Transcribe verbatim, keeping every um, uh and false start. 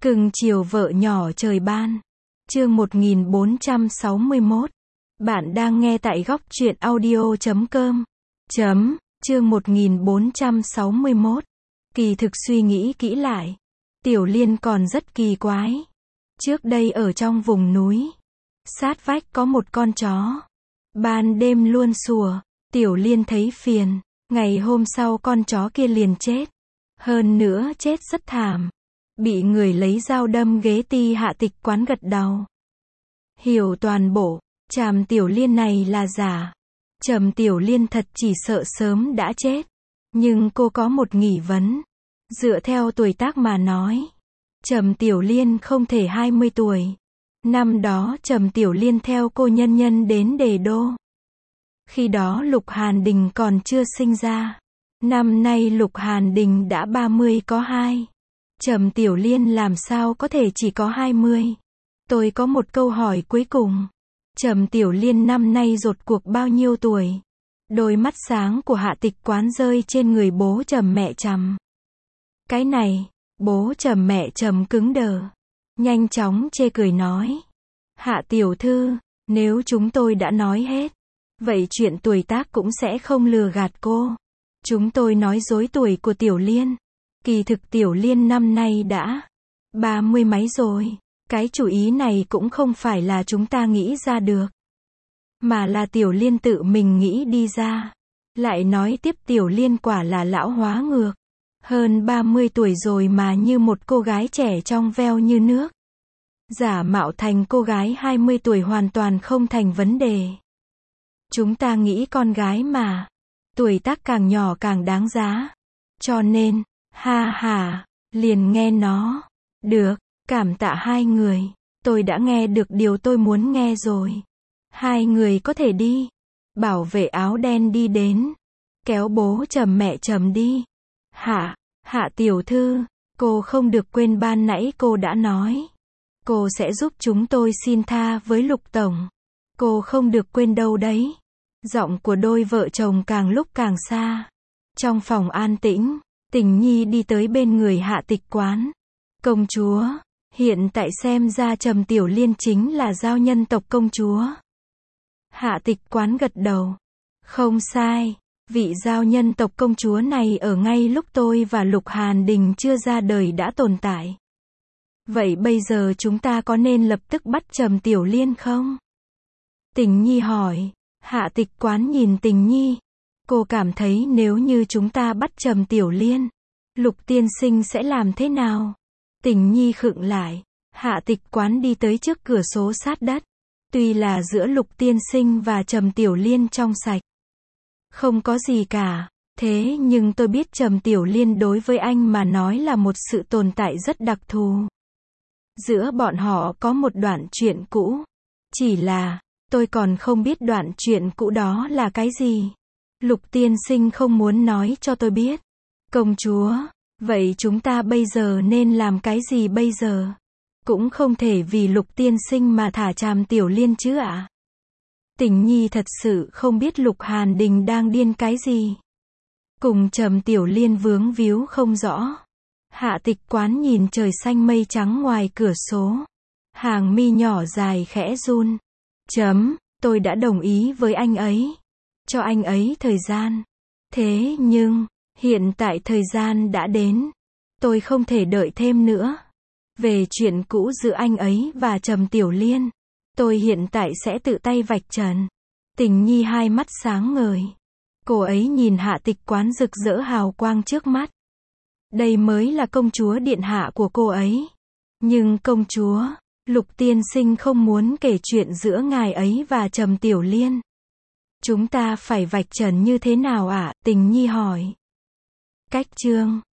Cưng chiều vợ nhỏ trời ban. Chương một nghìn bốn trăm sáu mươi mốt. Bạn đang nghe tại góc truyện audio chấm com. Chấm, chương một nghìn bốn trăm sáu mươi mốt. Kỳ thực suy nghĩ kỹ lại, Tiểu Liên còn rất kỳ quái. Trước đây ở trong vùng núi, sát vách có một con chó. Ban đêm luôn sủa, Tiểu Liên thấy phiền. Ngày hôm sau con chó kia liền chết. Hơn nữa chết rất thảm. Bị người lấy dao đâm ghế ti Hạ Tịch Quán gật đầu. Hiểu toàn bộ, Tràm Tiểu Liên này là giả. Trầm Tiểu Liên thật chỉ sợ sớm đã chết. Nhưng cô có một nghi vấn. Dựa theo tuổi tác mà nói, Trầm Tiểu Liên không thể hai mươi tuổi. Năm đó Trầm Tiểu Liên theo cô nhân nhân đến Đề Đô. Khi đó Lục Hàn Đình còn chưa sinh ra. Năm nay Lục Hàn Đình đã ba mươi có hai. Trầm Tiểu Liên làm sao có thể chỉ có hai mươi? Tôi có một câu hỏi cuối cùng. Trầm Tiểu Liên năm nay rốt cuộc bao nhiêu tuổi? Đôi mắt sáng của Hạ Tịch Quán rơi trên người bố Trầm mẹ Trầm. Cái này, bố Trầm mẹ Trầm cứng đờ. Nhanh chóng chê cười nói. Hạ tiểu thư, nếu chúng tôi đã nói hết, vậy chuyện tuổi tác cũng sẽ không lừa gạt cô. Chúng tôi nói dối tuổi của Tiểu Liên. Kỳ thực Tiểu Liên năm nay đã ba mươi mấy rồi. Cái chủ ý này cũng không phải là chúng ta nghĩ ra được, mà là Tiểu Liên tự mình nghĩ đi ra. Lại nói tiếp Tiểu Liên quả là lão hóa ngược. Hơn ba mươi tuổi rồi mà như một cô gái trẻ trong veo như nước. Giả mạo thành cô gái hai mươi tuổi hoàn toàn không thành vấn đề. Chúng ta nghĩ con gái mà, tuổi tác càng nhỏ càng đáng giá. Cho nên, ha ha, liền nghe nó. Được, cảm tạ hai người. Tôi đã nghe được điều tôi muốn nghe rồi. Hai người có thể đi. Bảo vệ áo đen đi đến. Kéo bố Trầm mẹ Trầm đi. Hạ, Hạ tiểu thư, cô không được quên ban nãy cô đã nói. Cô sẽ giúp chúng tôi xin tha với Lục Tổng. Cô không được quên đâu đấy. Giọng của đôi vợ chồng càng lúc càng xa. Trong phòng an tĩnh, Tình Nhi đi tới bên người Hạ Tịch Quán. Công chúa, hiện tại xem ra Trầm Tiểu Liên chính là giao nhân tộc công chúa. Hạ Tịch Quán gật đầu. Không sai, vị giao nhân tộc công chúa này ở ngay lúc tôi và Lục Hàn Đình chưa ra đời đã tồn tại. Vậy bây giờ chúng ta có nên lập tức bắt Trầm Tiểu Liên không? Tình Nhi hỏi. Hạ Tịch Quán nhìn Tình Nhi. Cô cảm thấy nếu như chúng ta bắt Trầm Tiểu Liên, Lục tiên sinh sẽ làm thế nào? Tình Nhi khựng lại. Hạ Tịch Quán đi tới trước cửa sổ sát đất. Tuy là giữa Lục tiên sinh và Trầm Tiểu Liên trong sạch, không có gì cả. Thế nhưng tôi biết Trầm Tiểu Liên đối với anh mà nói là một sự tồn tại rất đặc thù. Giữa bọn họ có một đoạn chuyện cũ. Chỉ là, tôi còn không biết đoạn chuyện cũ đó là cái gì. Lục tiên sinh không muốn nói cho tôi biết. Công chúa, vậy chúng ta bây giờ nên làm cái gì bây giờ? Cũng không thể vì Lục tiên sinh mà thả Tràm Tiểu Liên chứ ạ? À? Tình Nhi thật sự không biết Lục Hàn Đình đang điên cái gì. Cùng Trầm Tiểu Liên vướng víu không rõ. Hạ Tịch Quán nhìn trời xanh mây trắng ngoài cửa sổ. Hàng mi nhỏ dài khẽ run. Chấm, tôi đã đồng ý với anh ấy. Cho anh ấy thời gian. Thế nhưng, hiện tại thời gian đã đến. Tôi không thể đợi thêm nữa. Về chuyện cũ giữa anh ấy và Trầm Tiểu Liên, tôi hiện tại sẽ tự tay vạch trần. Tình Nhi hai mắt sáng ngời. Cô ấy nhìn Hạ Tịch Quán rực rỡ hào quang trước mắt. Đây mới là công chúa điện hạ của cô ấy. Nhưng công chúa, Lục tiên sinh không muốn kể chuyện giữa ngài ấy và Trầm Tiểu Liên. Chúng ta phải vạch trần như thế nào ạ? À? Tình Nhi hỏi. Cách chương